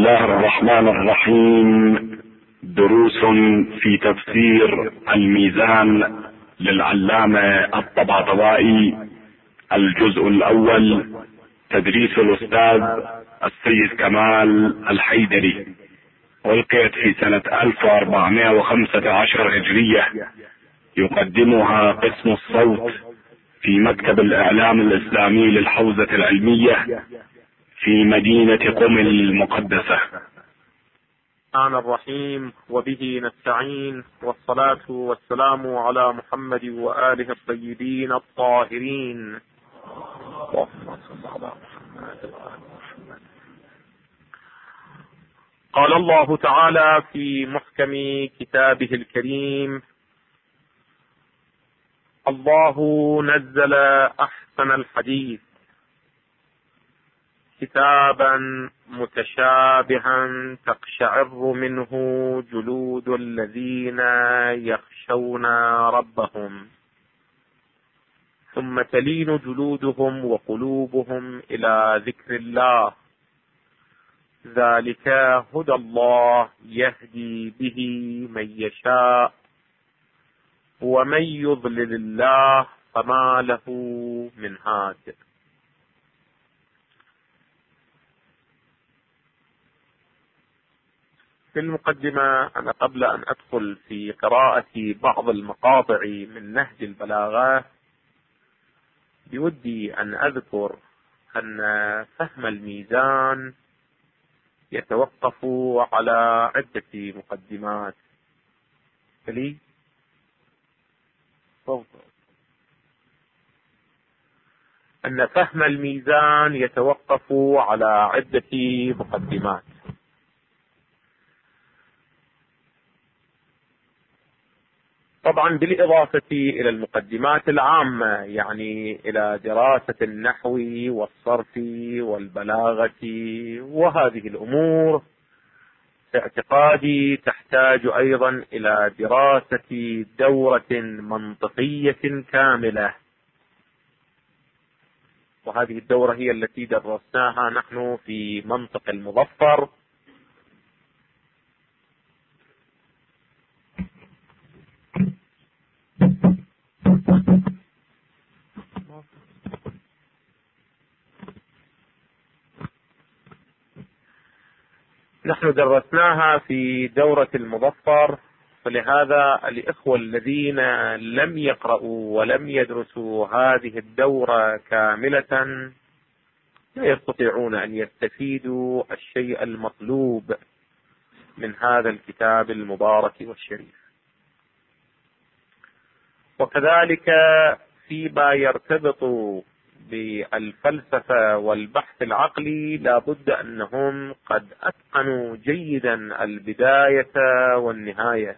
الله الرحمن الرحيم. دروس في تفسير الميزان للعلامة الطباطبائي، الجزء الأول، تدريس الأستاذ السيد كمال الحيدري. ألقيت في سنة 1415 هجرية. يقدمها قسم الصوت في مكتب الإعلام الإسلامي للحوزة العلمية في مدينة قم المقدسة. الرحمن الرحيم، وبه نستعين، والصلاة والسلام على محمد وآله الطيبين الطاهرين. قال الله تعالى في محكم كتابه الكريم: الله نزل أحسن الحديث كتابا متشابها تقشعر منه جلود الذين يخشون ربهم ثم تلين جلودهم وقلوبهم إلى ذكر الله، ذلك هدى الله يهدي به من يشاء ومن يضلل الله فما له من هاد. في المقدمة، أنا قبل أن أدخل في قراءة بعض المقاطع من نهج البلاغة بودي أن أذكر أن فهم الميزان يتوقف على عدة مقدمات. أن فهم الميزان يتوقف على عدة مقدمات. طبعا بالإضافة إلى المقدمات العامة، يعني إلى دراسة النحو والصرف والبلاغة وهذه الأمور، في اعتقادي تحتاج أيضا إلى دراسة دورة منطقية كاملة، وهذه الدورة هي التي درسناها نحن في منطق المظفر. نحن درسناها في دورة المظفر، فلهذا الإخوة الذين لم يقرأوا ولم يدرسوا هذه الدورة كاملة لا يستطيعون أن يستفيدوا الشيء المطلوب من هذا الكتاب المبارك والشريف. وكذلك فيما يرتبط بالفلسفة والبحث العقلي لا بد أنهم قد أتقنوا جيدا البداية والنهاية،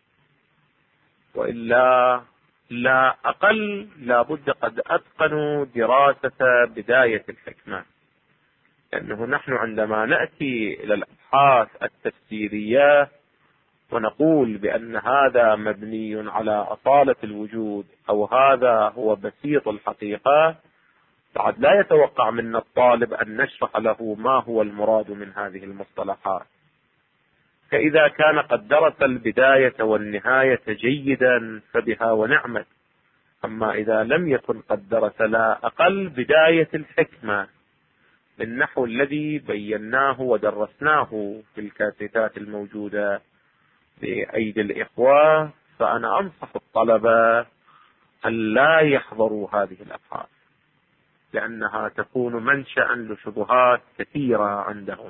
وإلا لا أقل لا بد قد أتقنوا دراسة بداية الحكمة، لأنه نحن عندما نأتي إلى الأبحاث التفسيرية ونقول بأن هذا مبني على أصالة الوجود أو هذا هو بسيط الحقيقة، بعد لا يتوقع منا الطالب أن نشرح له ما هو المراد من هذه المصطلحات. فإذا كان قد درس البداية والنهاية جيدا فبها ونعمت، أما إذا لم يكن قد درس لا أقل بداية الحكمة بالنحو الذي بيناه ودرسناه في الكاسيتات الموجودة بأيدي الإخوة، فأنا أنصح الطلبة أن لا يحضروا هذه الأبحاث، لأنها تكون منشأ لشبهات كثيرة عندهم.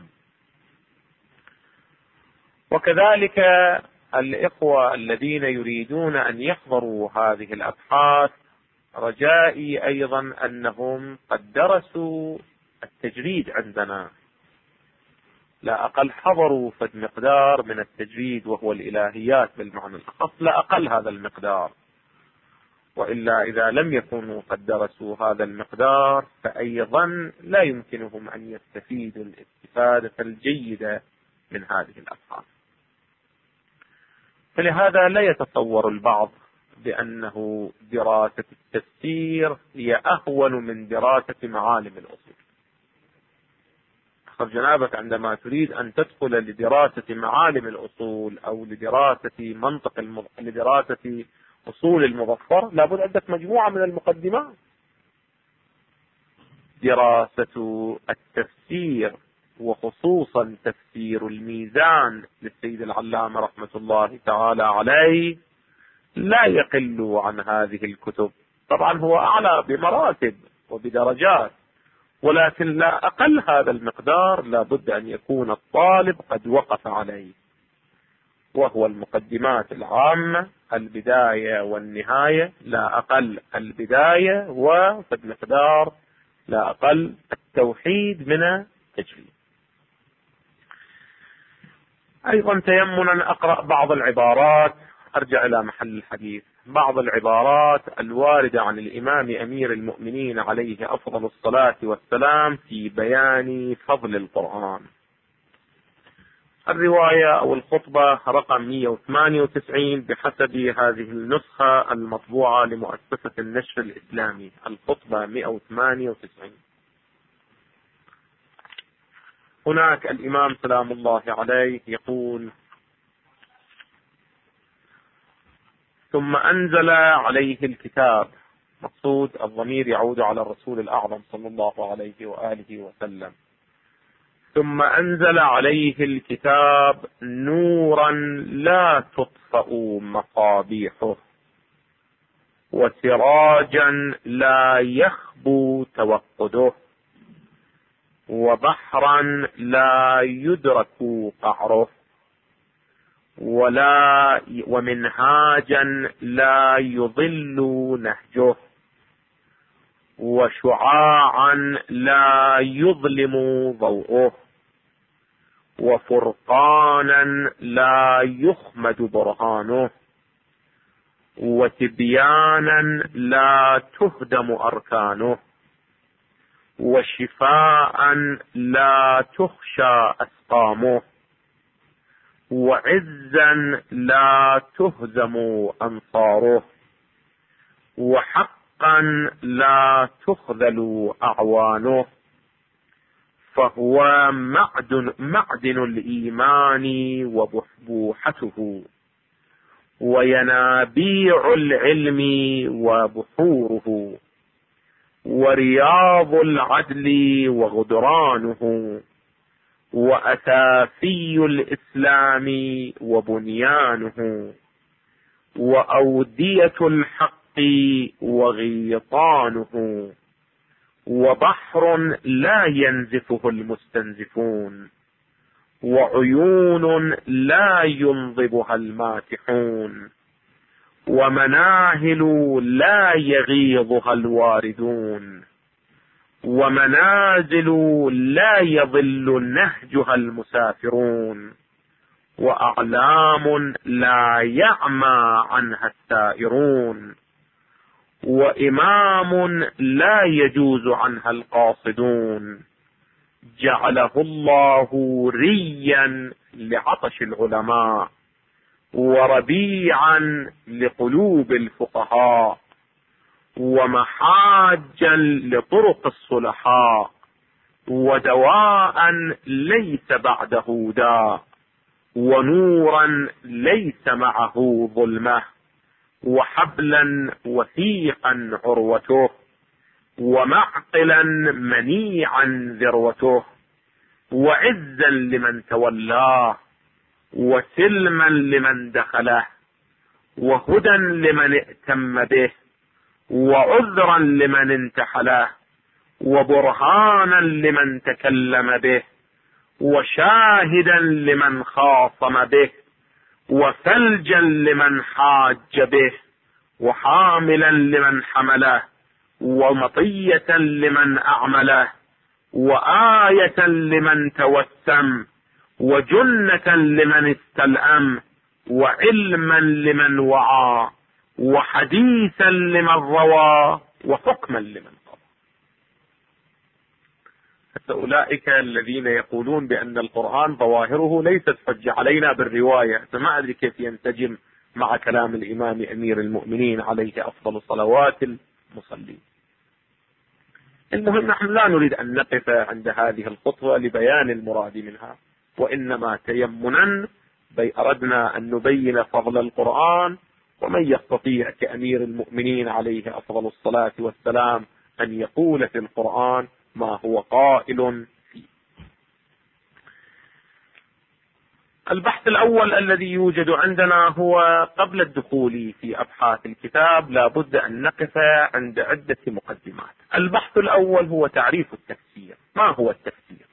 وكذلك الإخوة الذين يريدون أن يحضروا هذه الأبحاث، رجائي أيضا أنهم قد درسوا التجريد عندنا، لا أقل حضروا فد مقدار من التجريد وهو الإلهيات بالمعنى الأخص، لا أقل هذا المقدار. وإلا إذا لم يكونوا قد درسوا هذا المقدار فأيضا لا يمكنهم أن يستفيدوا الاستفادة الجيدة من هذه الأبحاث. فلهذا لا يتصور البعض بأنه دراسة التفسير هي أهون من دراسة معالم الأصول. تتأخر جنابك عندما تريد أن تدخل لدراسة معالم الأصول أو لدراسة أصول المظفر، لابد عندك مجموعة من المقدمات. دراسة التفسير وخصوصا تفسير الميزان للسيد العلامة رحمة الله تعالى عليه لا يقل عن هذه الكتب. طبعا هو أعلى بمراتب وبدرجات، ولكن لا أقل هذا المقدار لابد أن يكون الطالب قد وقف عليه، وهو المقدمات العامة، البداية والنهاية لا أقل، البداية وفي المقدار لا أقل التوحيد من التجريد. أيضا تيمنا أقرأ بعض العبارات، أرجع إلى محل الحديث، بعض العبارات الواردة عن الإمام أمير المؤمنين عليه أفضل الصلاة والسلام في بيان فضل القرآن. الرواية أو الخطبة رقم 198 بحسب هذه النسخة المطبوعة لمؤسسة النشر الإسلامي، الخطبة 198. هناك الإمام سلام الله عليه يقول: ثم أنزل عليه الكتاب، مقصود الضمير يعود على الرسول الأعظم صلى الله عليه وآله وسلم، ثم أنزل عليه الكتاب نورا لا تطفأ مصابيحه، وسراجا لا يخبو توقده، وبحرا لا يدرك قعره، ومنهاجا لا يضل نهجه، وشعاعا لا يظلم ضوءه، وفرقانا لا يخمد برهانه، وتبيانا لا تهدم أركانه، وشفاء لا تخشى أسقامه، وعزا لا تهزم أنصاره، وحقا لا تخذل أعوانه، فهو معدن الإيمان وبحبوحته، وينابيع العلم وبحوره، ورياض العدل وغدرانه، وأساسي الإسلام وبنيانه، وأودية الحق وغيطانه، وبحر لا ينزفه المستنزفون، وعيون لا ينضبها الماتحون، ومناهل لا يغيضها الواردون، ومنازل لا يضل نهجها المسافرون، وأعلام لا يعمى عنها السائرون، وإمام لا يجوز عنها القاصدون، جعله الله ريا لعطش العلماء، وربيعا لقلوب الفقهاء، ومحاجا لطرق الصلحاء، ودواء ليس بعده داء، ونورا ليس معه ظلمة، وحبلا وثيقا عروته، ومعقلا منيعا ذروته، وعزا لمن تولاه، وسلما لمن دخله، وهدى لمن ائتم به، وعذرا لمن انتحله، وبرهانا لمن تكلم به، وشاهدا لمن خاصم به، وثلجا لمن حاج به، وحاملا لمن حمله، ومطية لمن أعمله، وآية لمن توسم، وجنة لمن استلأم، وعلما لمن وعى، وحديثا لمن روى، وحكما لمن قضى. حتى أولئك الذين يقولون بأن القرآن ظواهره ليست حجة علينا بالرواية، فما أدري كيف ينسجم مع كلام الإمام أمير المؤمنين عليه أفضل صلوات المصلين. المهم نحن لا نريد أن نقف عند هذه الخطوة لبيان المراد منها، وإنما تيمنا أردنا أن نبين فضل القرآن، ومن يستطيع كأمير المؤمنين عليه أفضل الصلاة والسلام أن يقول في القرآن ما هو قائل فيه. البحث الأول الذي يوجد عندنا هو قبل الدخول في أبحاث الكتاب لا بد أن نقف عند عدة مقدمات. البحث الأول هو تعريف التفسير. ما هو التفسير؟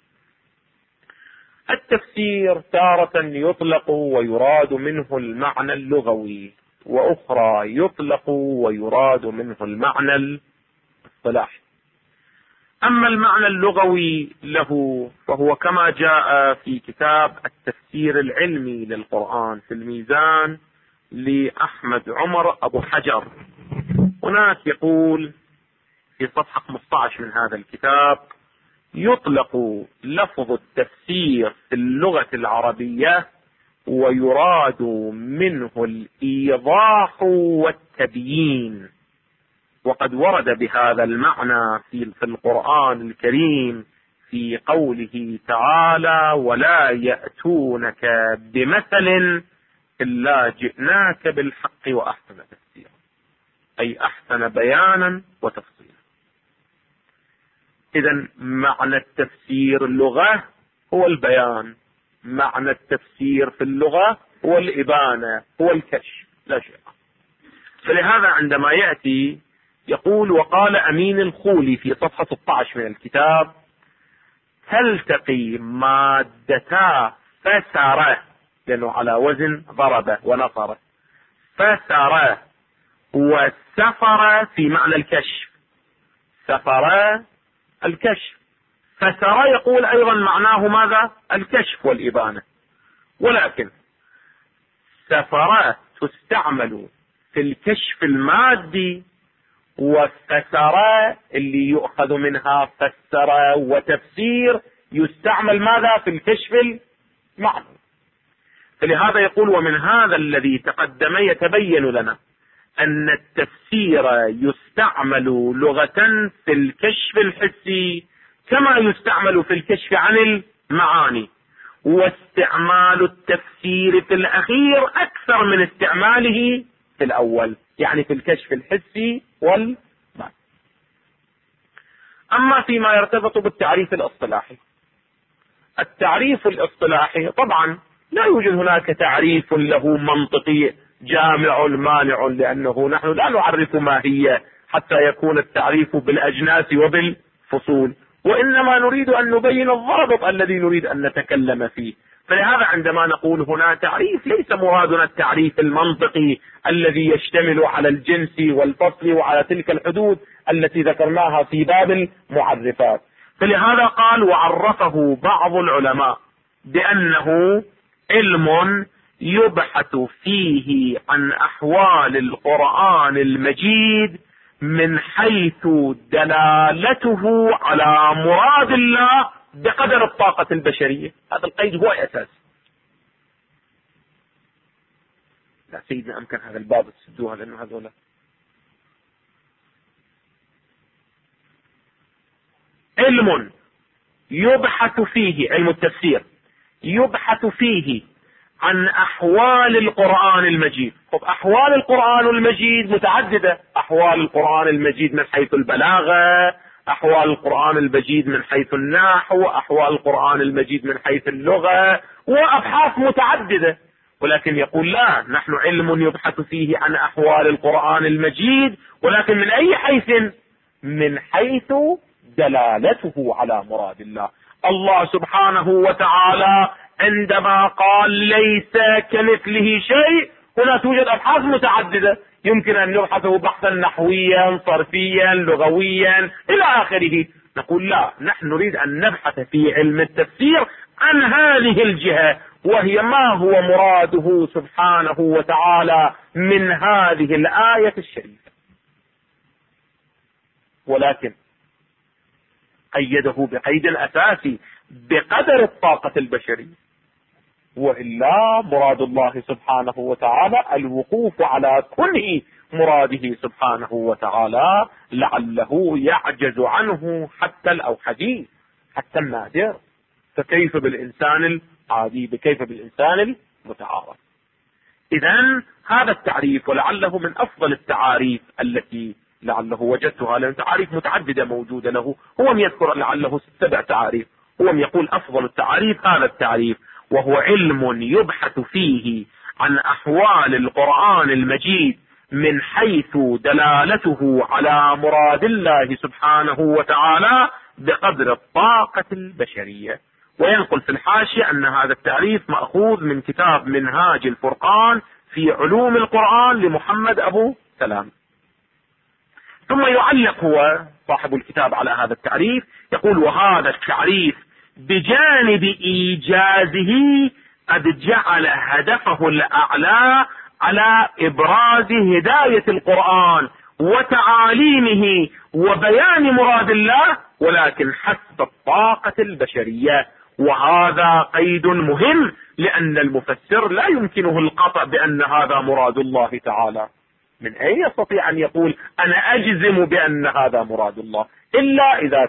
التفسير تارة يطلق ويراد منه المعنى اللغوي، وأخرى يطلق ويراد منه المعنى الاصطلاحي. أما المعنى اللغوي له فهو كما جاء في كتاب التفسير العلمي للقرآن في الميزان لأحمد عمر أبو حجر. هناك يقول في صفحة 15 من هذا الكتاب: يطلق لفظ التفسير في اللغة العربية ويراد منه الإيضاح والتبيين، وقد ورد بهذا المعنى في القرآن الكريم في قوله تعالى: ولا يأتونك بمثل إلا جئناك بالحق وأحسن تفسيرا، أي أحسن بيانا وتفصيلا. إذن معنى التفسير اللغة هو البيان، معنى التفسير في اللغة هو الإبانة، هو الكشف، لا شيء. فلهذا عندما يأتي يقول: وقال أمين الخولي في صفحة 16 من الكتاب: تلتقي مادتا فسر، لأنه على وزن ضرب ونصر، فسر وسفر في معنى الكشف، سفر الكشف، فسر يقول أيضا معناه ماذا؟ الكشف والإبانة. ولكن سفر تستعمل في الكشف المادي، وفسر اللي يؤخذ منها فسر وتفسير يستعمل ماذا؟ في الكشف المعنوي. فلهذا يقول: ومن هذا الذي تقدم يتبين لنا أن التفسير يستعمل لغة في الكشف الحسي كما يستعمل في الكشف عن المعاني، واستعمال التفسير في الأخير أكثر من استعماله في الأول، يعني في الكشف الحسي والمعنى. أما فيما يرتبط بالتعريف الاصطلاحي، التعريف الاصطلاحي طبعا لا يوجد هناك تعريف له منطقي جامع مانع، لأنه نحن لا نعرف ماهية حتى يكون التعريف بالأجناس وبالفصول، وإنما نريد أن نبين الضابط الذي نريد أن نتكلم فيه. فلهذا عندما نقول هنا تعريف ليس مرادنا التعريف المنطقي الذي يشتمل على الجنس والفصل وعلى تلك الحدود التي ذكرناها في باب المعرفات. فلهذا قال: وعرفه بعض العلماء بأنه علم يبحث فيه عن أحوال القرآن المجيد من حيث دلالته على مراد الله بقدر الطاقة البشرية. هذا القيد هو أساس. لا سيدنا أمكن هذا الباب تسدوها، لأنه هذولا علم يبحث فيه، علم التفسير يبحث فيه عن أحوال القرآن المجيد. طب أحوال القرآن المجيد متعددة: أحوال القرآن المجيد من حيث البلاغة، أحوال القرآن المجيد من حيث النحو، أحوال القرآن المجيد من حيث اللغة، وأبحاث متعددة. ولكن يقول: لا، نحن علم يبحث فيه عن أحوال القرآن المجيد، ولكن من أي حيث؟ من حيث دلالته على مراد الله. الله سبحانه وتعالى عندما قال ليس كمثله شيء، هنا توجد أبحاث متعددة يمكن أن نبحثه بحثا نحويا صرفيا لغويا إلى آخره. نقول: لا، نحن نريد أن نبحث في علم التفسير عن هذه الجهة، وهي ما هو مراده سبحانه وتعالى من هذه الآية الشريفة. ولكن قيده بقيد أساسي بقدر الطاقة البشرية، وإلا مراد الله سبحانه وتعالى الوقوف على كنه مراده سبحانه وتعالى لعله يعجز عنه حتى الأوحدي، حتى النادر، فكيف بالإنسان العادي، كيف بالإنسان المتعارف؟ إذن هذا التعريف، ولعله من أفضل التعاريف التي لعله وجدتها، لأن تعاريف متعددة موجودة له، هو يذكر لعله 7 تعاريف، هو يقول أفضل التعاريف هذا التعريف، وهو علم يبحث فيه عن أحوال القرآن المجيد من حيث دلالته على مراد الله سبحانه وتعالى بقدر الطاقة البشرية. وينقل في الحاشية أن هذا التعريف مأخوذ من كتاب منهاج الفرقان في علوم القرآن لمحمد أبو سلام. ثم يعلق هو صاحب الكتاب على هذا التعريف، يقول: وهذا التعريف بجانب إيجازه قد جعل هدفه الأعلى على إبراز هداية القرآن وتعاليمه وبيان مراد الله، ولكن حسب الطاقة البشرية. وهذا قيد مهم، لأن المفسر لا يمكنه القطع بأن هذا مراد الله تعالى. من أين يستطيع أن يقول أنا أجزم بأن هذا مراد الله؟ إلا إذا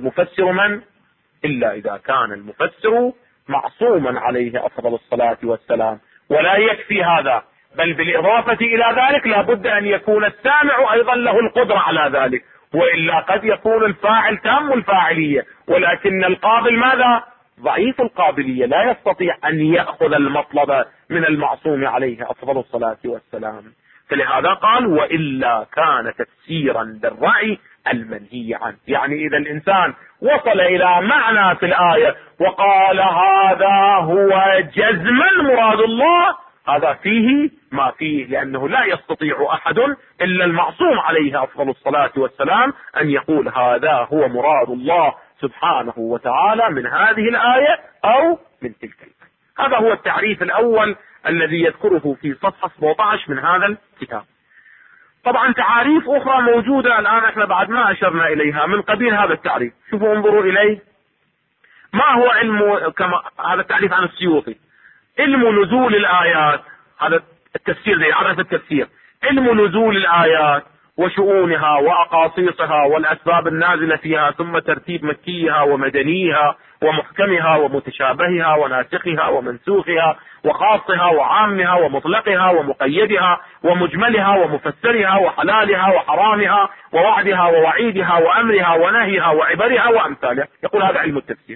كان المفسر معصوما عليه أفضل الصلاة والسلام. ولا يكفي هذا، بل بالإضافة إلى ذلك لابد أن يكون السامع أيضا له القدرة على ذلك، وإلا قد يكون الفاعل تام الفاعلية، ولكن القابل ماذا؟ ضعيف القابلية، لا يستطيع أن يأخذ المطلب من المعصوم عليه أفضل الصلاة والسلام. فلهذا قال: وإلا كان تفسيرا بالرأي المنهي عنه. يعني إذا الإنسان وصل إلى معنى في الآية وقال هذا هو جزما مراد الله، هذا فيه ما فيه، لأنه لا يستطيع أحد إلا المعصوم عليه أفضل الصلاة والسلام أن يقول هذا هو مراد الله سبحانه وتعالى من هذه الآية أو من تلك الآية. هذا هو التعريف الأول الذي يذكره في صفحة 17 من هذا الكتاب. طبعا تعاريف أخرى موجودة الآن احنا بعد ما أشرنا إليها من قبيل هذا التعريف. شوفوا انظروا إليه. ما هو علم، كما هذا التعريف عن السيوطي: علم نزول الآيات، هذا التفسير زي عرف التفسير، علم نزول الآيات وشؤونها وأقاصيصها والأسباب النازلة فيها، ثم ترتيب مكيها ومدنيها ومحكمها ومتشابهها وناسخها ومنسوخها وخاصها وعامها ومطلقها ومقيدها ومجملها ومفسرها وحلالها وحرامها ووعدها ووعيدها وأمرها ونهيها وعبرها وأمثالها. يقول هذا علم التفسير.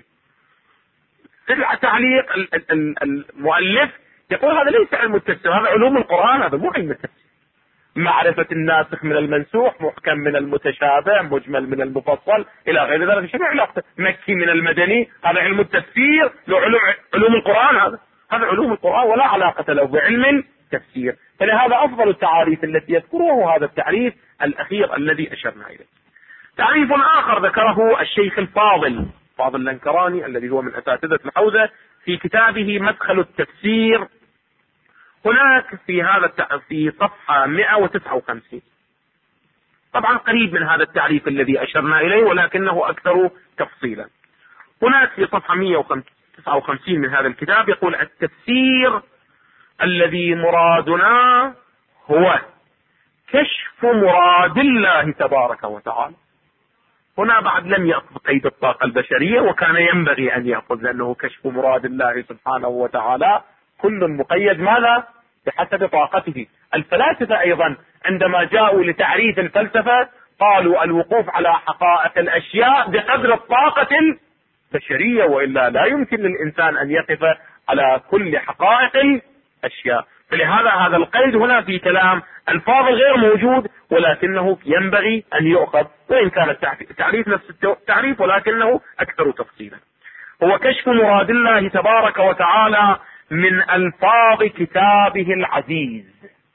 تعليق المؤلف يقول هذا ليس علم التفسير، هذا علوم القرآن، هذا مو علم التفسير. معرفة الناسخ من المنسوخ، محكم من المتشابه، مجمل من المفصل، إلى غير ذلك. شنو علاقته؟ مكي من المدني، هذا علم التفسير، له علوم القرآن، هذا علوم القرآن ولا علاقة له بعلم التفسير. فلهذا أفضل التعاريف التي يذكره هذا التعريف الأخير الذي أشرنا إليه. تعريف آخر ذكره الشيخ الفاضل الأنكراني الذي هو من أساتذة الحوزة في كتابه مدخل التفسير، هناك في صفحة 159. طبعا قريب من هذا التعريف الذي أشرنا إليه ولكنه أكثر تفصيلا. هناك في صفحة 159 من هذا الكتاب يقول: التفسير الذي مرادنا هو كشف مراد الله تبارك وتعالى. هنا بعد لم يأخذ قيد الطاقة البشرية، وكان ينبغي أن يأخذ، لأنه كشف مراد الله سبحانه وتعالى كل مقيد ماذا؟ بحسب طاقته. الفلاسفة أيضا عندما جاءوا لتعريف الفلسفة قالوا الوقوف على حقائق الأشياء بقدر الطاقة البشرية، وإلا لا يمكن للإنسان أن يقف على كل حقائق الأشياء. فلهذا هذا القيد هنا في كلام الفاضل غير موجود، ولكنه ينبغي أن يؤخذ، وإن كان التعريف نفس التعريف ولكنه أكثر تفصيلا. هو كشف مراد الله تبارك وتعالى من ألفاظ كتابه العزيز.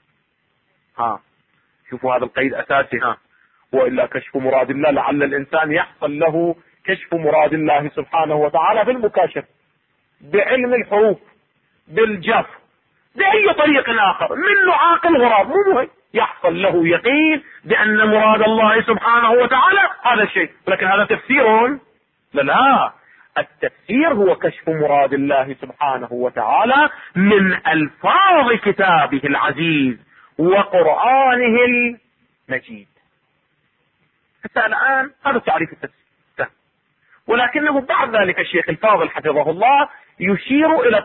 شوفوا هذا القيد أساسي. وإلا كشف مراد الله، لعل الإنسان يحصل له كشف مراد الله سبحانه وتعالى بالمكاشف، بعلم الحروف، بالجف، بأي طريق آخر، منه عاقل غراب مو مهم، يحصل له يقين بأن مراد الله سبحانه وتعالى هذا الشيء. لكن هذا تفسير؟ لا، التفسير هو كشف مراد الله سبحانه وتعالى من ألفاظ كتابه العزيز وقرآنه المجيد. حتى الآن هذا تعريف التفسير، ولكنه بعد ذلك الشيخ الفاضل حفظه الله يشير إلى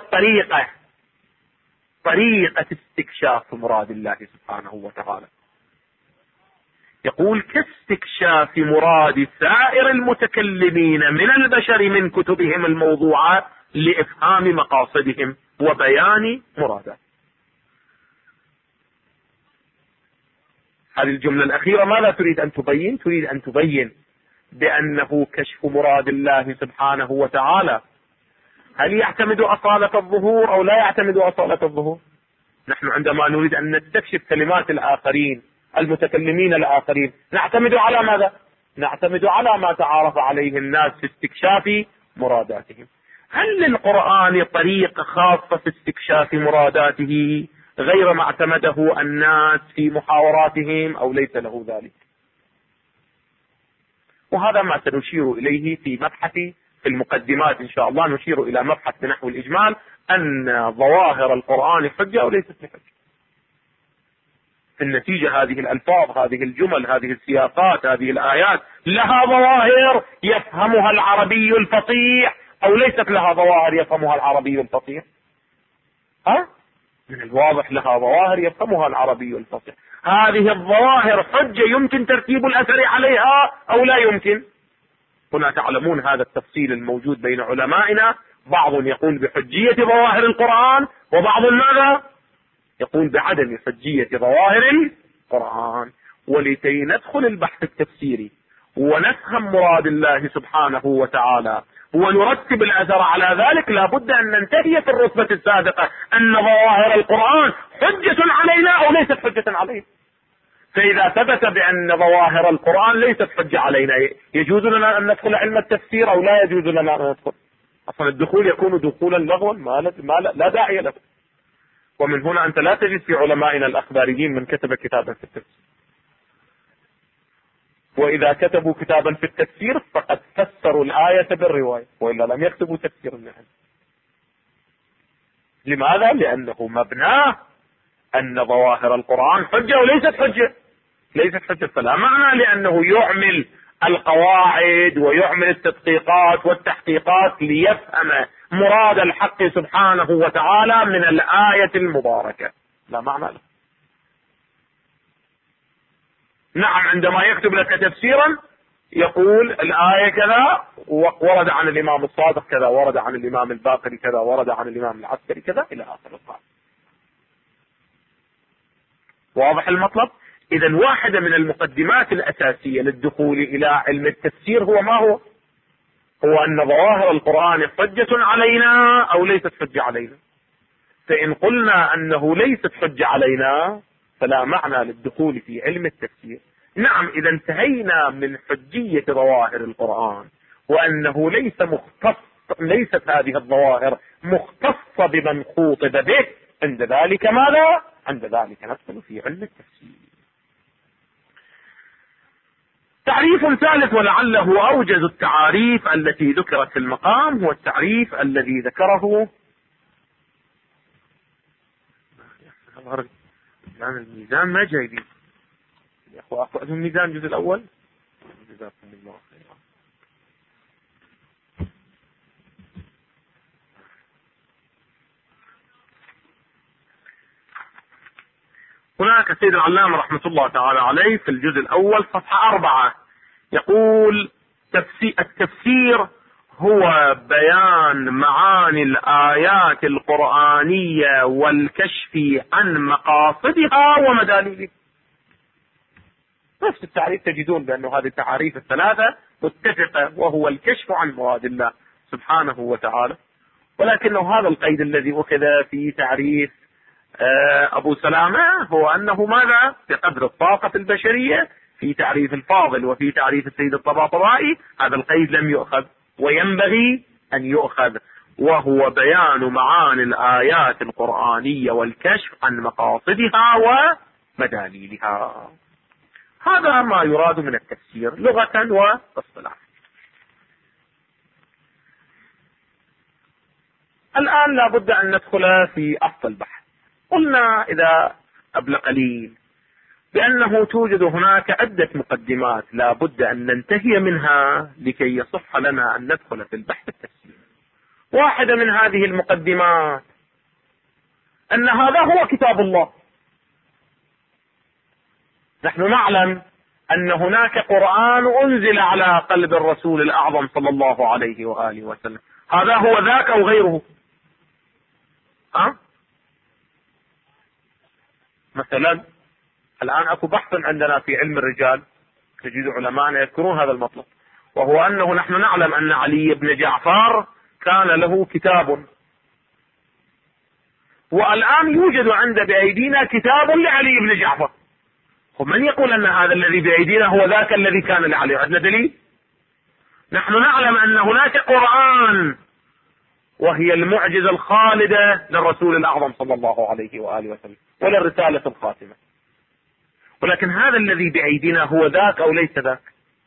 طريقة استكشاف مراد الله سبحانه وتعالى. يقول: كاستكشاف مراد سائر المتكلمين من البشر من كتبهم الموضوعة لإفهام مقاصدهم وبيان مرادات. هذه الجملة الأخيرة ماذا تريد أن تبين؟ تريد أن تبين بأنه كشف مراد الله سبحانه وتعالى هل يعتمد أصالة الظهور أو لا يعتمد أصالة الظهور؟ نحن عندما نريد أن نستكشف كلمات الآخرين المتكلمين الآخرين نعتمد على ماذا؟ نعتمد على ما تعارف عليه الناس في استكشاف مراداتهم. هل للقرآن طريقة خاصة في استكشاف مراداته غير ما اعتمده الناس في محاوراتهم أو ليس له ذلك؟ وهذا ما سنشير إليه في مبحث في المقدمات إن شاء الله. نشير إلى مبحث بنحو الإجمال أن ظواهر القرآن حجة أو ليست بحجة. في النتيجة هذه الألفاظ، هذه الجمل، هذه السياقات، هذه الآيات لها ظواهر يفهمها العربي الفصيح أو ليست لها ظواهر يفهمها العربي الفصيح؟ من الواضح لها ظواهر يفهمها العربي الفصيح. هذه الظواهر حجة يمكن ترتيب الأثر عليها أو لا يمكن؟ هنا تعلمون هذا التفصيل الموجود بين علمائنا، بعض يقول بحجية ظواهر القرآن وبعض ماذا؟ يقول بعدم حجية ظواهر القرآن. ولكي ندخل البحث التفسيري ونفهم مراد الله سبحانه وتعالى ونرتب الأثر على ذلك لابد أن ننتهي في الرتبة السابقة أن ظواهر القرآن حجة علينا أو ليست حجة علينا. فإذا ثبت بأن ظواهر القرآن ليست حجة علينا يجوز لنا أن ندخل علم التفسير أو لا يجوز لنا أن ندخل؟ أصلا الدخول يكون دخولا لغوا لا داعي له. ومن هنا أنت لا تجد في علمائنا الأخباريين من كتب كتابا في التفسير، وإذا كتبوا كتابا في التفسير فقد فسروا الآية بالرواية وإلا لم يكتبوا تفسيرا عنه. لماذا؟ لأنه مبناه أن ظواهر القرآن حجة وليست حجة، ليست حجة. فلا معنى لأنه يعمل القواعد ويعمل التدقيقات والتحقيقات ليفهم مراد الحق سبحانه وتعالى من الآية المباركة، لا معنى له. نعم، عندما يكتب لك تفسيرا يقول الآية كذا ورد عن الإمام الصادق كذا، ورد عن الإمام الباقري كذا، ورد عن الإمام العسكري كذا إلى آخر القائمة. واضح المطلب؟ إذا واحدة من المقدمات الأساسية للدخول إلى علم التفسير هو ما هو؟ هو أن ظواهر القرآن حجة علينا أو ليست حجة علينا. فإن قلنا أنه ليست حجة علينا فلا معنى للدخول في علم التفسير. نعم، إذا انتهينا من حجية ظواهر القرآن وأنه ليست هذه الظواهر مختصة بمن خوطب به، عند ذلك ماذا؟ عند ذلك ندخل في علم التفسير. تعريف ثالث ولعله أوجز التعاريف التي ذكرت في المقام هو التعريف الذي ذكره الميزان. ما جايبين يا أخوة، أخذ الميزان الجزء الأول. جزاكم الله خيرا. هناك السيد العلامة رحمة الله تعالى عليه في الجزء الأول صفحة 4 يقول: التفسير هو بيان معاني الآيات القرآنية والكشف عن مقاصدها ومدالولها. نفس التعريف تجدون بأن هذه التعاريف الثلاثة متفقة، وهو الكشف عن مراد الله سبحانه وتعالى. ولكنه هذا القيد الذي أخذ في تعريف أبو سلامة هو أنه ماذا؟ بقدر الطاقة البشرية في تعريف الفاضل وفي تعريف السيد الطباطبائي هذا القيد لم يؤخذ وينبغي أن يؤخذ، وهو بيان معاني الآيات القرآنية والكشف عن مقاصدها ومدالولها. هذا ما يراد من التفسير لغة واصطلاحا. الآن لابد أن ندخل في أصل البحث. قلنا إذا قبل قليل بأنه توجد هناك عدة مقدمات لا بد أن ننتهي منها لكي يصح لنا أن ندخل في البحث التفسيري. واحدة من هذه المقدمات أن هذا هو كتاب الله. نحن نعلم أن هناك قرآن أنزل على قلب الرسول الأعظم صلى الله عليه وآله وسلم. هذا هو ذاك أو غيره؟ مثلا الآن أكو بحث عندنا في علم الرجال، تجد علماء يذكرون هذا المطلب، وهو أنه نحن نعلم أن علي بن جعفر كان له كتاب، والآن يوجد عند بأيدينا كتاب لعلي بن جعفر. ومن يقول أن هذا الذي بأيدينا هو ذاك الذي كان لعلي؟ عندنا دليل؟ نحن نعلم أن هناك قرآن وهي المعجزة الخالدة للرسول الأعظم صلى الله عليه وآله وسلم وللرسالة الخاتمة، ولكن هذا الذي بأيدينا هو ذاك أو ليس ذاك؟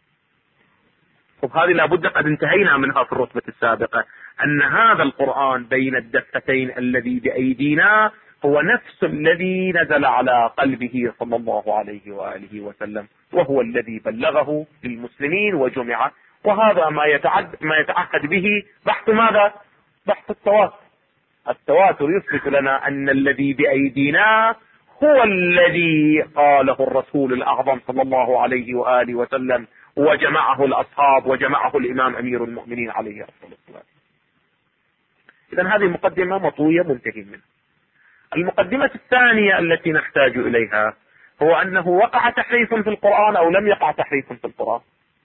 هذه لابد قد انتهينا منها في الرتبة السابقة، أن هذا القرآن بين الدفتين الذي بأيدينا هو نفس الذي نزل على قلبه صلى الله عليه وآله وسلم، وهو الذي بلغه للمسلمين وجمع. وهذا ما يتعقد به بحث ماذا؟ بحث التواتر. التواتر يثبت لنا أن الذي بأيدينا هو الذي قاله الرسول الأعظم صلى الله عليه وآله وسلم، وجمعه الأصحاب وجمعه الإمام أمير المؤمنين عليه الصلاة والسلام. إذن هذه مقدمة مطوية منتهي منها. المقدمة الثانية التي نحتاج إليها هو أنه وقع تحريف في القرآن أو لم يقع تحريف في القرآن.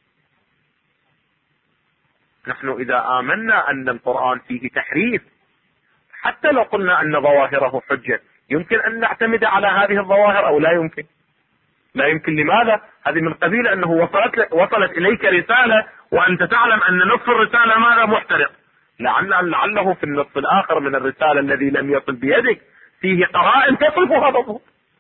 نحن إذا آمنا أن القرآن فيه تحريف، حتى لو قلنا أن ظواهره حجة، يمكن أن نعتمد على هذه الظواهر أو لا يمكن؟ لا يمكن. لماذا؟ هذه من قبيل أنه وصلت إليك رسالة وأنت تعلم أن نصف الرسالة ماذا؟ محترق. لعله في النصف الآخر من الرسالة الذي لم يصل بيدك فيه قرائن تصف هذا الظهور.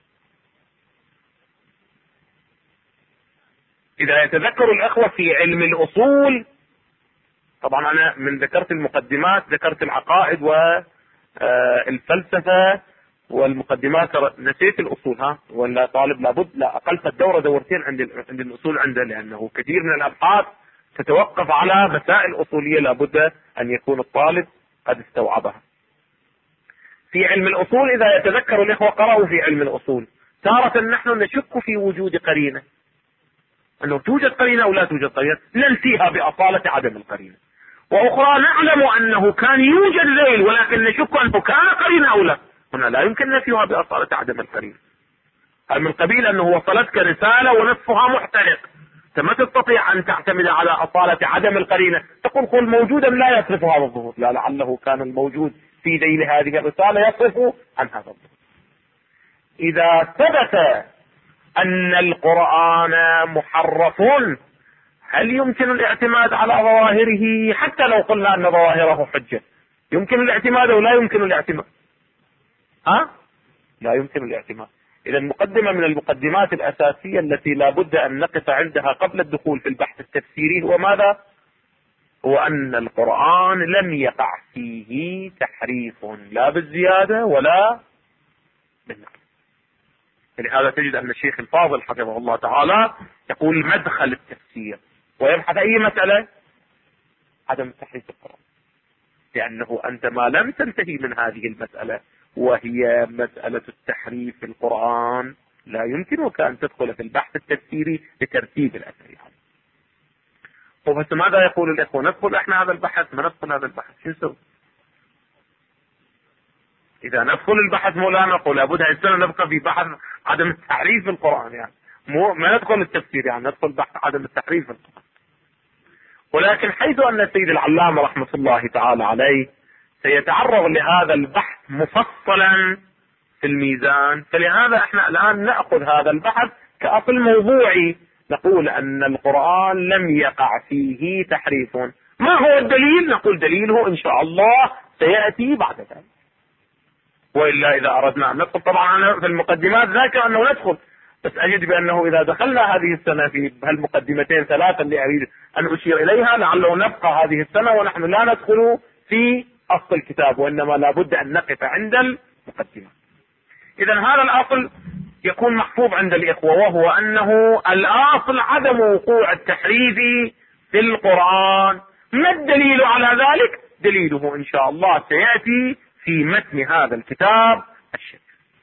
إذا يتذكر الأخوة في علم الأصول، طبعا أنا من ذكرت المقدمات ذكرت العقائد والفلسفة والمقدمات، نسيت الأصول. ولا طالب لابد لا أقل الدورة دورتين عند الأصول عنده، لأنه كثير من الأبحاث تتوقف على مسائل أصولية لابد أن يكون الطالب قد استوعبها. في علم الأصول إذا يتذكر الإخوة قرأوا في علم الأصول، تارة نحن نشك في وجود قرينة، أنه توجد قرينة أو لا توجد قرينة، ننفيها بأصالة عدم القرينة. وأخرى نعلم أنه كان يوجد ذيل ولكن نشك أنه كان قرينة أو لا، هنا لا يمكن نفيها بأصالة عدم القرينة. هذا من قبيل أنه وصلتك رسالة ونصفها محترق، ما تستطيع أن تعتمد على أصالة عدم القرينة، تقول قل موجودا لا يصرف هذا الظهور، لا، لعله كان الموجود في ذيل هذه الرسالة يصرف عن هذا الظهور. إذا ثبت أن القرآن محرف، هل يمكن الاعتماد على ظواهره حتى لو قلنا أن ظواهره حجة؟ يمكن الاعتماد أو لا يمكن الاعتماد؟ لا يمكن الاعتماد. إذا مقدمة من المقدمات الأساسية التي لا بد أن نقف عندها قبل الدخول في البحث التفسيري هو ماذا؟ هو أن القرآن لم يقع فيه تحريف لا بالزيادة ولا بالنقص. لهذا تجد أن الشيخ الفاضل حفظه الله تعالى يقول مدخل التفسير ويبحث أي مسألة؟ عدم تحريف القرآن، لأنه أنت ما لم تنتهي من هذه المسألة وهي مسألة التحريف في القرآن لا يمكنك أن تدخل في البحث التفسيري لترتيب الأثر. بس ماذا يقول الإخوة؟ ندخل احنا هذا البحث؟ ما ندخل هذا البحث، شو نسوي؟ إذا ندخل البحث لا نقول لابد أن نبقى في بحث عدم التحريف في القرآن، يعني ما ندخل التفسير، يعني ندخل بحث عدم التحريف في القرآن. ولكن حيث أن السيد العلامة رحمة الله تعالى عليه سيتعرض لهذا البحث مفصلا في الميزان، فلهذا احنا الآن نأخذ هذا البحث كأصل موضوعي، نقول أن القرآن لم يقع فيه تحريف. ما هو الدليل؟ نقول دليله إن شاء الله سيأتي بعد ذلك. وإلا إذا أردنا أن ندخل، طبعا في المقدمات ذاك أنه ندخل، بس أجد بأنه إذا دخلنا هذه السنة في هالمقدمتين ثلاثة اللي أريد أن أشير إليها لعله نبقى هذه السنة ونحن لا ندخل في أصل الكتاب، وإنما لابد أن نقف عند المقدمة. إذا هذا الأصل يكون محفوظ عند الإخوة، وهو أنه الأصل عدم وقوع التحريف في القرآن. ما الدليل على ذلك؟ دليله إن شاء الله سيأتي في متن هذا الكتاب الشريف.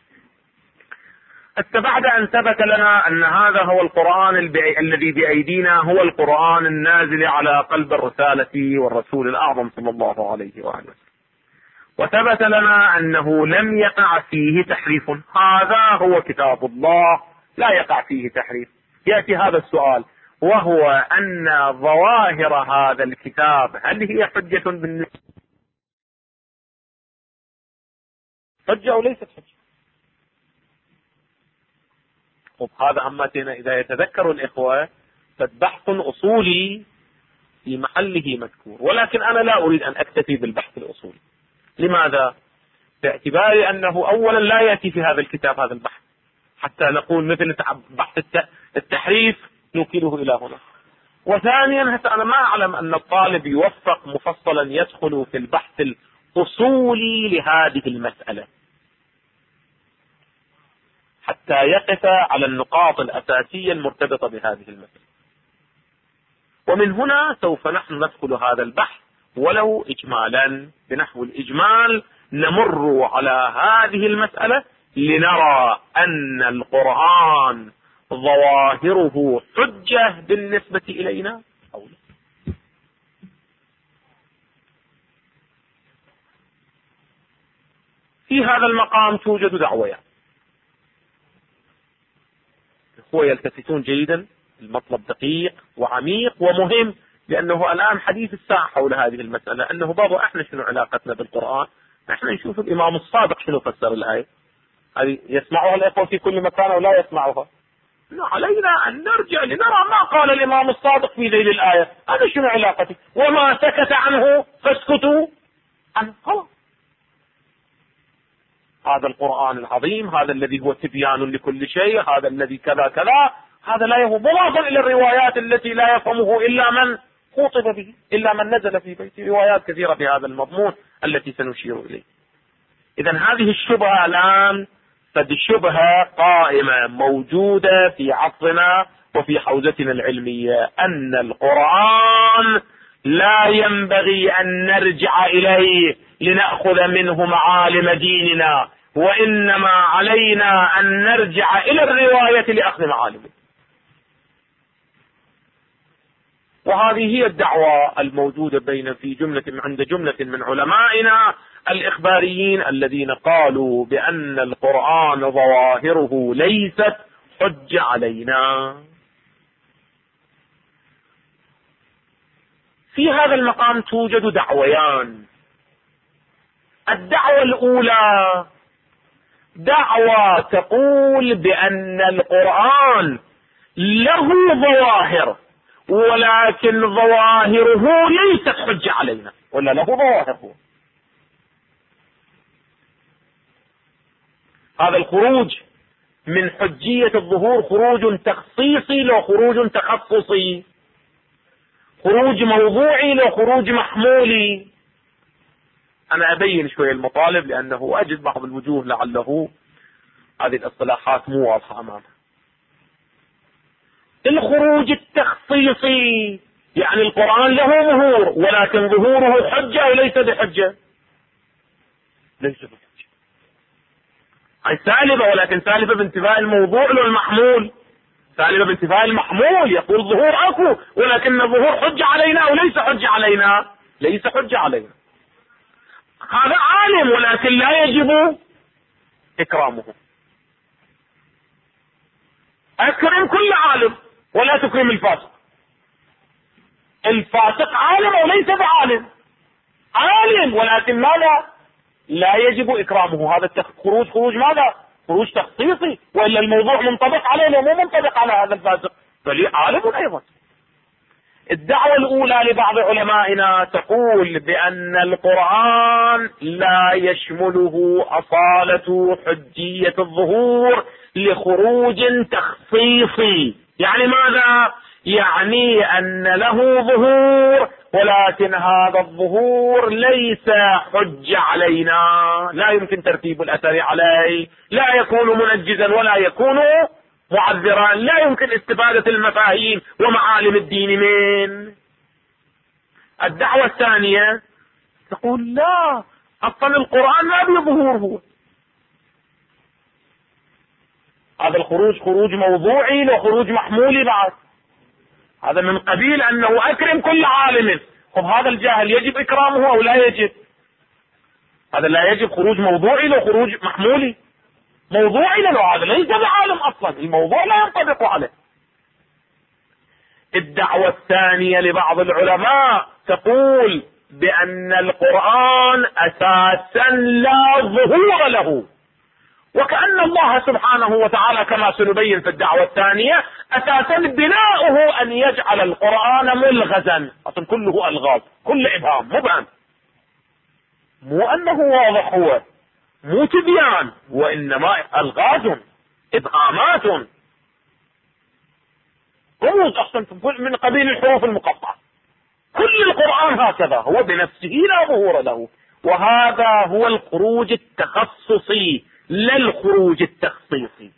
بعد أن ثبت لنا أن هذا هو القرآن الذي بأيدينا هو القرآن النازل على قلب الرسالة والرسول الأعظم صلى الله عليه وآله وسلم، وثبت لنا أنه لم يقع فيه تحريف، هذا هو كتاب الله لا يقع فيه تحريف. يأتي هذا السؤال، وهو أن ظواهر هذا الكتاب هل هي حجة بالنسبة؟ حجة أو ليست حجة؟ هذا عامتنا إذا يتذكر الإخوة فالبحث أصولي في محله مذكور، ولكن أنا لا أريد أن أكتفي بالبحث الأصولي. لماذا؟ باعتبار أنه أولا لا يأتي في هذا الكتاب هذا البحث حتى نقول مثل بحث التحريف نوكله إلى هنا، وثانيا حتى أنا ما أعلم أن الطالب يوفق مفصلا يدخل في البحث الأصولي لهذه المسألة حتى يقف على النقاط الأساسية المرتبطة بهذه المسألة. ومن هنا سوف نحن ندخل هذا البحث ولو إجمالا، بنحو الإجمال نمر على هذه المسألة لنرى أن القرآن ظواهره حجة بالنسبة إلينا أو لا. في هذا المقام توجد دعوية، هو يلتفتون جيدا، المطلب دقيق وعميق ومهم، لأنه الآن حديث الساعة حول هذه المسألة، أنه بابا احنا شنو علاقتنا بالقرآن؟ احنا نشوف الإمام الصادق شنو فسر الآية هذه، يسمعها الإخوة في كل مكان ولا يسمعها؟ علينا أن نرجع لنرى ما قال الإمام الصادق في ذيل الآية، هذا شنو علاقتي؟ وما سكت عنه فاسكتوا عنه. خلاص، هذا القرآن العظيم، هذا الذي هو تبيان لكل شيء، هذا الذي كذا كذا، هذا لا يهو مضافا إلى الروايات التي لا يفهمه إلا من خطب به، إلا من نزل في بيته، روايات كثيرة بهذا المضمون التي سنشير إليه. إذن هذه الشبهة الآن قد شبهة قائمة موجودة في عصرنا وفي حوزتنا العلمية، أن القرآن لا ينبغي أن نرجع إليه لنأخذ منه معالم ديننا، وإنما علينا أن نرجع إلى الرواية لأخذ معالمه. وهذه هي الدعوة الموجودة عند جملة من علمائنا الإخباريين الذين قالوا بأن القرآن ظواهره ليست حجة علينا. في هذا المقام توجد دعويان. الدعوة الأولى دعوة تقول بأن القرآن له ظواهر، ولكن ظواهره ليست حجة علينا، ولا له ظواهره. هذا الخروج من حجية الظهور خروج تخصيصي لو خروج تخصصي، خروج موضوعي لو خروج محمولي. أنا أبين شوية المطالب لأنه أجد بعض الوجوه لعله هذه الاصطلاحات مو واضحة أمامه. الخروج التخصيصي يعني القرآن له ظهور، ولكن ظهوره حجة وليس بحجة، ليس بحجة. هي سالبة، ولكن سالبة بانتفاء الموضوع له المحمول، سالبة بانتفاء المحمول. يقول ظهور أكو، ولكن الظهور حجة علينا أو ليس حجة علينا، ليس حجة علينا. هذا عالم ولكن لا يجب إكرامه. أكرم كل عالم ولا تكرم الفاسق. الفاسق عالم وليس بعالم، عالم ولكن ماذا؟ لا يجب إكرامه. هذا خروج ماذا؟ خروج تخصيصي، وإلا الموضوع منطبق عليه لو مو منطبق على هذا الفاسق، فليه عالم أيضا. الدعوة الأولى لبعض علمائنا تقول بأن القرآن لا يشمله أصالة حجية الظهور لخروج تخصيصي. يعني ماذا؟ يعني أن له ظهور ولكن هذا الظهور ليس حجة علينا، لا يمكن ترتيب الأثر عليه، لا يكون منجزا ولا يكون معذرا، لا يمكن استفادة المفاهيم ومعالم الدين من. الدعوة الثانية تقول لا، أصلا القرآن ما به ظهور، هو هذا الخروج خروج موضوعي لو خروج محمولي بعد، هذا من قبيل أنه أكرم كل عالم. طب هذا الجاهل يجب إكرامه أو لا يجب؟ هذا لا يجب خروج موضوعي لو خروج محمولي، موضوعي لو هذا ليس بعالم أصلا، الموضوع لا ينطبق عليه. الدعوة الثانية لبعض العلماء تقول بأن القرآن أساسا لا ظهور له، وكأن الله سبحانه وتعالى كما سنبين في الدعوة الثانية أساسا بناؤه أن يجعل القرآن ملغزا، أصلا كله ألغاز، كل إبهام مبهم، مو أنه واضح، هو مو تبيان وإنما ألغاز إبهامات رموز، أصلا من قبيل الحروف المقطعة. كل القرآن هكذا هو بنفسه لا ظهور له، وهذا هو الخروج التخصصي لا الخروج التخصيصي.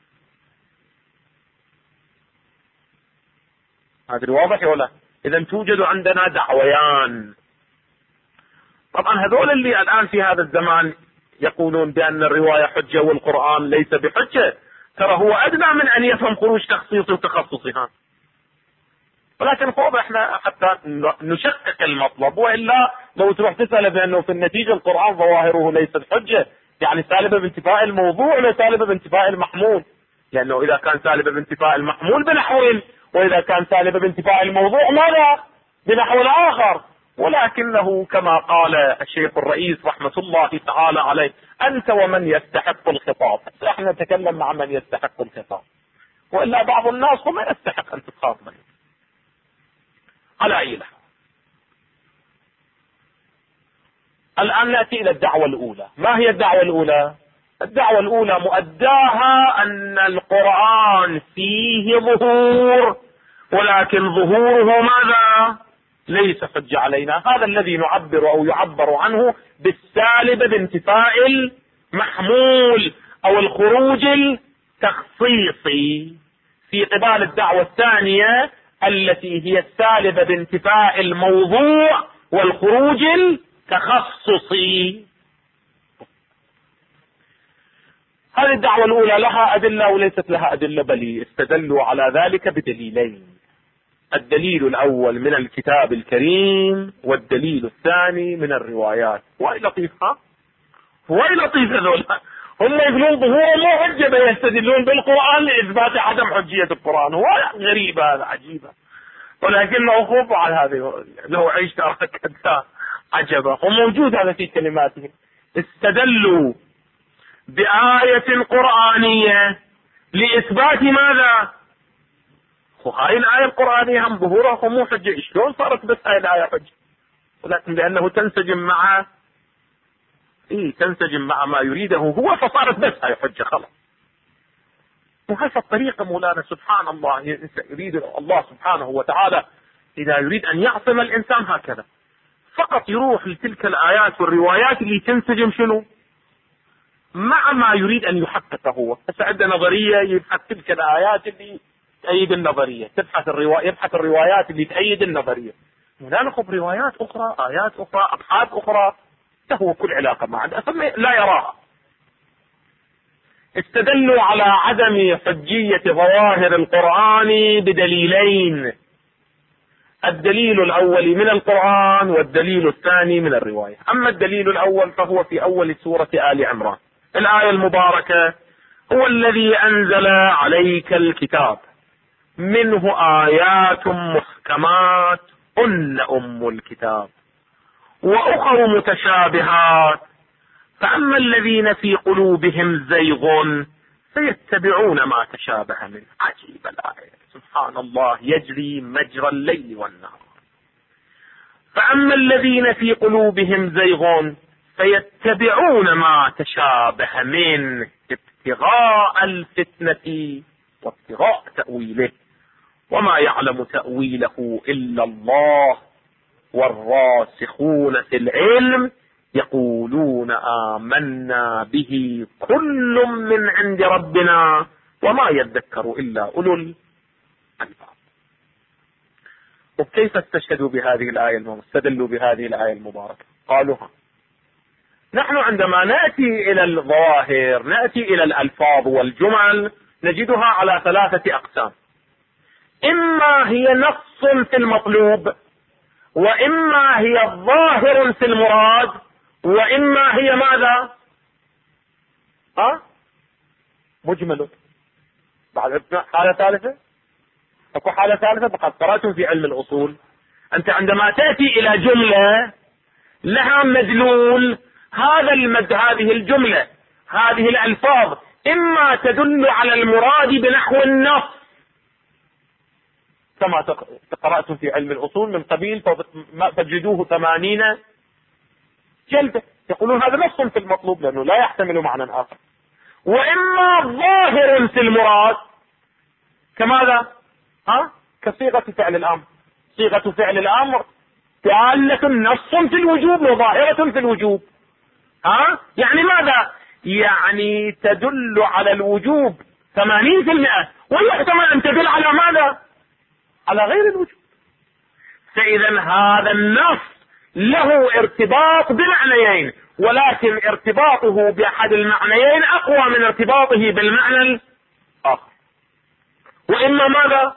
هذا واضح ولا؟ إذا توجد عندنا دعويان. طبعا هذول اللي الآن في هذا الزمان يقولون بأن الرواية حجة والقرآن ليس بحجة، ترى هو أدنى من أن يفهم خروج تخصيصي وتخصصي. ولكن فوق احنا حتى نشقق المطلب، وإلا لو تروح تسأل بأنه في النتيجة القرآن ظواهره ليست حجة، يعني سالبة بانتفاء الموضوع ولا سالبة بانتفاء المحمول؟ لأنه إذا كان سالبة بانتفاء المحمول بنحو، وإذا كان سالبة بانتفاء الموضوع ماذا؟ بنحو آخر. ولكنه كما قال الشيخ الرئيس رحمة الله تعالى عليه: أنت ومن يستحق الخطاب. احنا نتكلم مع من يستحق الخطاب، وإلا بعض الناس هم يستحق أن تخاطبه. على أي حال، الآن نأتي إلى الدعوة الأولى. ما هي الدعوة الأولى؟ الدعوة الأولى مؤداها أن القرآن فيه ظهور، ولكن ظهوره ماذا؟ ليس حجة علينا. هذا الذي نعبر أو يعبر عنه بالسالب بانتفاء المحمول أو الخروج التخصيصي، في قبال الدعوة الثانية التي هي السالبة بانتفاء الموضوع والخروج التخصصي. هذه الدعوة الأولى لها أدلة وليست لها أدلة، بل استدلوا على ذلك بدليلين: الدليل الأول من الكتاب الكريم، والدليل الثاني من الروايات. وأي لطيفة، وأي لطيفة ذولا، هم يقولون ظهوره مو حجة، يستدلون بالقرآن لإثبات عدم حجية القرآن. هو غريبة، هذا عجيبة، ولكنه خوف على هذه، لو عشت أركتها عجبا. وموجود هذا في كلماتهم. استدلوا بآية قرآنية لإثبات ماذا؟ وهاي الآية القرآنية هم ظهورها مو حجة. شلون صارت بس هاي الآية حجة؟ ولكن لأنه تنسجم مع تنسجم مع ما يريده هو، فصارت بس هاي حجة خلاص. وهذه الطريقة مولانا سبحان الله يريد الله سبحانه وتعالى إذا يريد أن يعصم الإنسان هكذا، فقط يروح لتلك الآيات والروايات اللي تنسجم شنو؟ مع ما يريد أن يحققه هو. هسه عندنا نظرية، يبحث تلك الآيات اللي تأيد النظرية، يبحث الروايات اللي تأيد النظرية. لا نخب روايات أخرى، آيات أخرى، أبحاث أخرى، له كل علاقة ما عنده، لا يراها. استدلوا على عدم حجية ظواهر القرآن بدليلين: الدليل الأول من القرآن، والدليل الثاني من الرواية. أما الدليل الأول فهو في أول سورة آل عمران، الآية المباركة: هو الذي أنزل عليك الكتاب منه آيات محكمات هن أم الكتاب وأخر متشابهات فأما الذين في قلوبهم زيغ فيتبعون ما تشابه منه. عجيب الآية، سبحان الله، يجري مجرى الليل والنهار. فأما الذين في قلوبهم زيغ فيتبعون ما تشابه منه ابتغاء الفتنة وابتغاء تأويله وما يعلم تأويله إلا الله والراسخون في العلم يقولون آمنا به كل من عند ربنا وما يذكر إلا أولو الألباب. وكيف استشهدوا بهذه الآية استدلوا بهذه الآية المباركة؟ قالوا نحن عندما نأتي إلى الظواهر، نأتي إلى الألفاظ والجمل، نجدها على 3 أقسام: إما هي نص في المطلوب، وإما هي ظاهر في المراد، وإما هي ماذا؟ مجمل. بعد حالة ثالثة؟ أكو حالة ثالثة فقد قرأتم في علم الأصول. أنت عندما تأتي إلى جملة لها مدلول، هذه الجملة، هذه الألفاظ إما تدل على المراد بنحو النص كما قرأتم في علم الأصول من قبيل تجدوه 80 جلدة، يقولون هذا نص في المطلوب لأنه لا يحتمل معنى آخر. وإما ظاهر في المراد كماذا؟ كصيغة فعل الأمر. صيغة فعل الأمر دالة نص في الوجوب وظاهرة في الوجوب. يعني ماذا؟ يعني تدل على الوجوب 80%، ويحتمل أن تدل على ماذا؟ على غير الوجوب. فإذا هذا النص له ارتباط بمعنيين، ولكن ارتباطه بأحد المعنيين أقوى من ارتباطه بالمعنى الآخر. وإما ماذا؟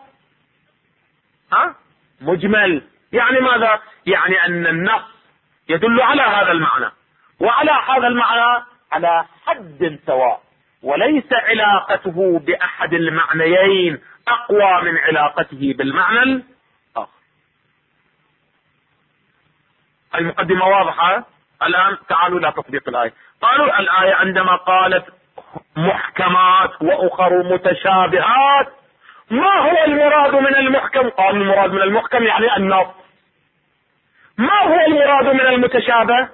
مجمل. يعني ماذا؟ يعني أن النص يدل على هذا المعنى وعلى هذا المعنى على حد سواء، وليس علاقته بأحد المعنيين أقوى من علاقته بالمعنى الآخر. المقدمة واضحة. الآن تعالوا إلى تطبيق الآية. قالوا الآية عندما قالت محكمات وأخر متشابهات، ما هو المراد من المحكم؟ قال المراد من المحكم يعني النص. ما هو المراد من المتشابه؟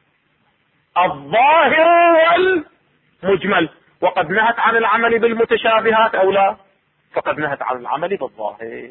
الظاهر والمجمل. وقد نهت عن العمل بالمتشابهات أو لا؟ فقد نهت عن العمل بالظاهر.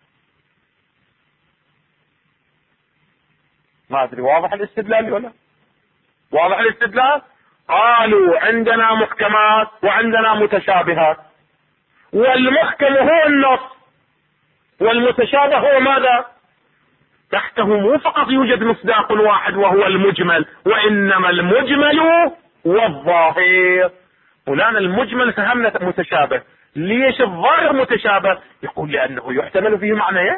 ما أدري واضح الاستدلال ولا؟ واضح الاستدلال. قالوا عندنا محكمات وعندنا متشابهات، والمحكم هو النص والمتشابه هو ماذا؟ تحته مو فقط يوجد مصداق واحد وهو المجمل، وإنما المجمل والظاهر. ولان المجمل فهمنا متشابه، ليش الظاهر متشابه؟ يقول لأنه يحتمل فيه معنيين،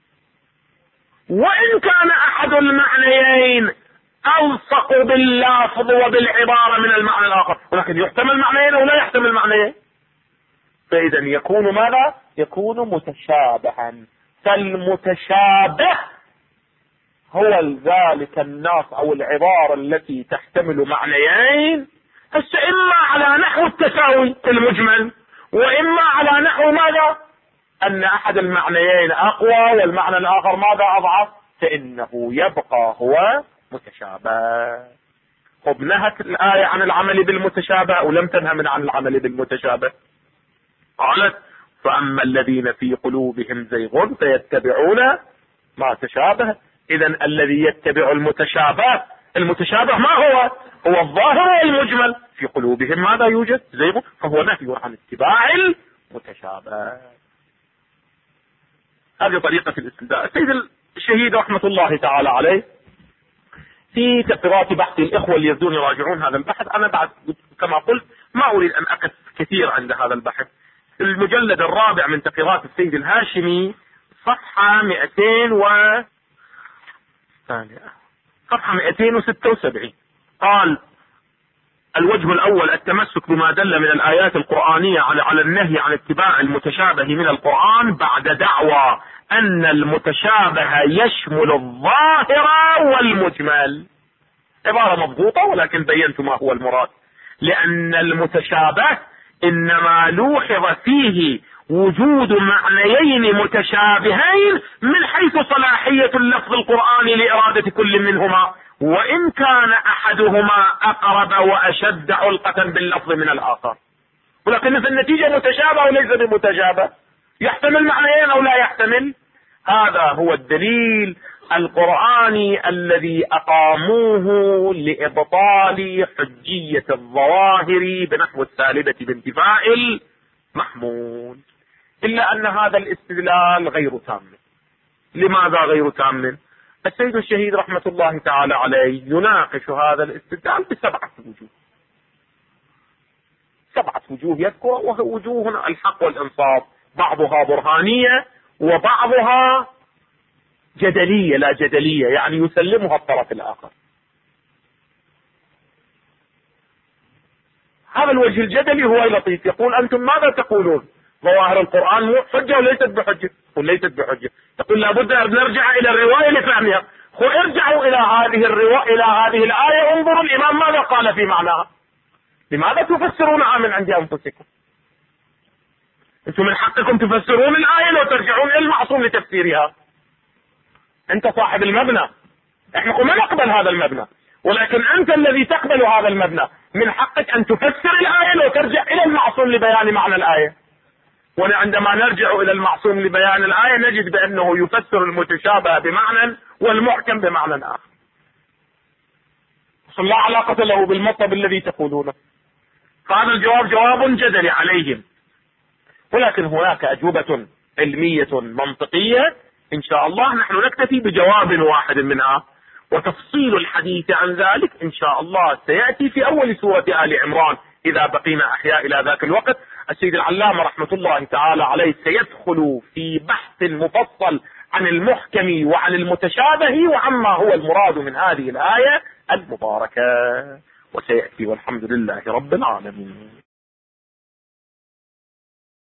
وإن كان أحد المعنيين ألصق باللفظ وبالعبارة من المعنى الآخر، ولكن يحتمل معنيين أو لا يحتمل معنيين. فإذا يكون ماذا؟ يكون متشابها. فالمتشابه هو ذلك النص أو العبارة التي تحتمل معنيين، إما على نحو التساوي في المجمل، وإما على نحو ماذا؟ أن أحد المعنيين أقوى والمعنى الآخر ماذا؟ أضعف، فإنه يبقى هو متشابه. طب نهت الآية عن العمل بالمتشابه أو لم تنهى من عن العمل بالمتشابه؟ قالت فأما الذين في قلوبهم زيغ فيتبعون ما تشابه. إذا الذي يتبع المتشابه ما هو؟ هو الظاهر والمجمل. في قلوبهم ماذا يوجد؟ زيغ، فهو نهي عن اتباع المتشابه. هذه طريقة الاستدلال. السيد الشهيد رحمة الله تعالى عليه في تقريرات بحث الإخوة اللي يريدون يراجعون هذا البحث، أنا بعد كما قلت ما أريد أن أقف كثير عند هذا البحث. المجلد الرابع من تقريرات السيد الهاشمي صفحة 276 قال: الوجه الأول التمسك بما دل من الآيات القرآنية على النهي عن اتباع المتشابه من القرآن بعد دعوى أن المتشابه يشمل الظاهر والمجمل. عبارة مضبوطة ولكن بينت ما هو المراد. لأن المتشابه إنما لوحظ فيه وجود معنيين متشابهين من حيث صلاحية اللفظ القرآني لإرادة كل منهما، وإن كان أحدهما أقرب وأشد علقة باللفظ من الآخر، ولكن في النتيجة متشابه وليس بمتشابه، يحتمل معنيين أو لا يحتمل. هذا هو الدليل القرآني الذي أقاموه لإبطال حجية الظواهر بنحو السالبة بانتفاء المحمول. إلا أن هذا الاستدلال غير تام. لماذا غير تام؟ السيد الشهيد رحمة الله تعالى عليه يناقش هذا الاستدلال بسبعة وجوه. 7 وجوه يذكر، وهو وجوه الحق والإنصاف، بعضها برهانية وبعضها جدلية لا جدلية، يعني يسلمها الطرف الآخر. هذا الوجه الجدلي هو لطيف، يقول أنتم ماذا تقولون؟ ظواهر القرآن حجة وليست بحجة؟ وليست بحجة. يقول لابد أن نرجع إلى الرواية لفهمها. ارجعوا إلى هذه الرواية، إلى هذه الآية، انظروا الإمام ماذا قال في معناها. لماذا تفسرونها من عند أنفسكم؟ أنتم من حقكم تفسرون الآية لو ترجعون إلى المعصوم لتفسيرها. أنت صاحب المبنى، احنا ما نقبل هذا المبنى، ولكن أنت الذي تقبل هذا المبنى، من حقك أن تفسر الآية لو ترجع إلى المعصوم لبيان معنى الآية. وعندما نرجع إلى المعصوم لبيان الآية نجد بأنه يفسر المتشابه بمعنى والمحكم بمعنى آخر، لا علاقة له بالمطلب الذي تقولونه. هذا الجواب جواب جدلي عليهم، ولكن هناك أجوبة علمية منطقية إن شاء الله نحن نكتفي بجواب واحد منها، وتفصيل الحديث عن ذلك إن شاء الله سيأتي في أول سورة آل عمران إذا بقينا أحياء إلى ذاك الوقت. السيد العلامة رحمة الله تعالى عليه سيدخل في بحث مفصل عن المحكم وعن المتشابه وعما هو المراد من هذه الآية المباركة، وسيأتي والحمد لله رب العالمين.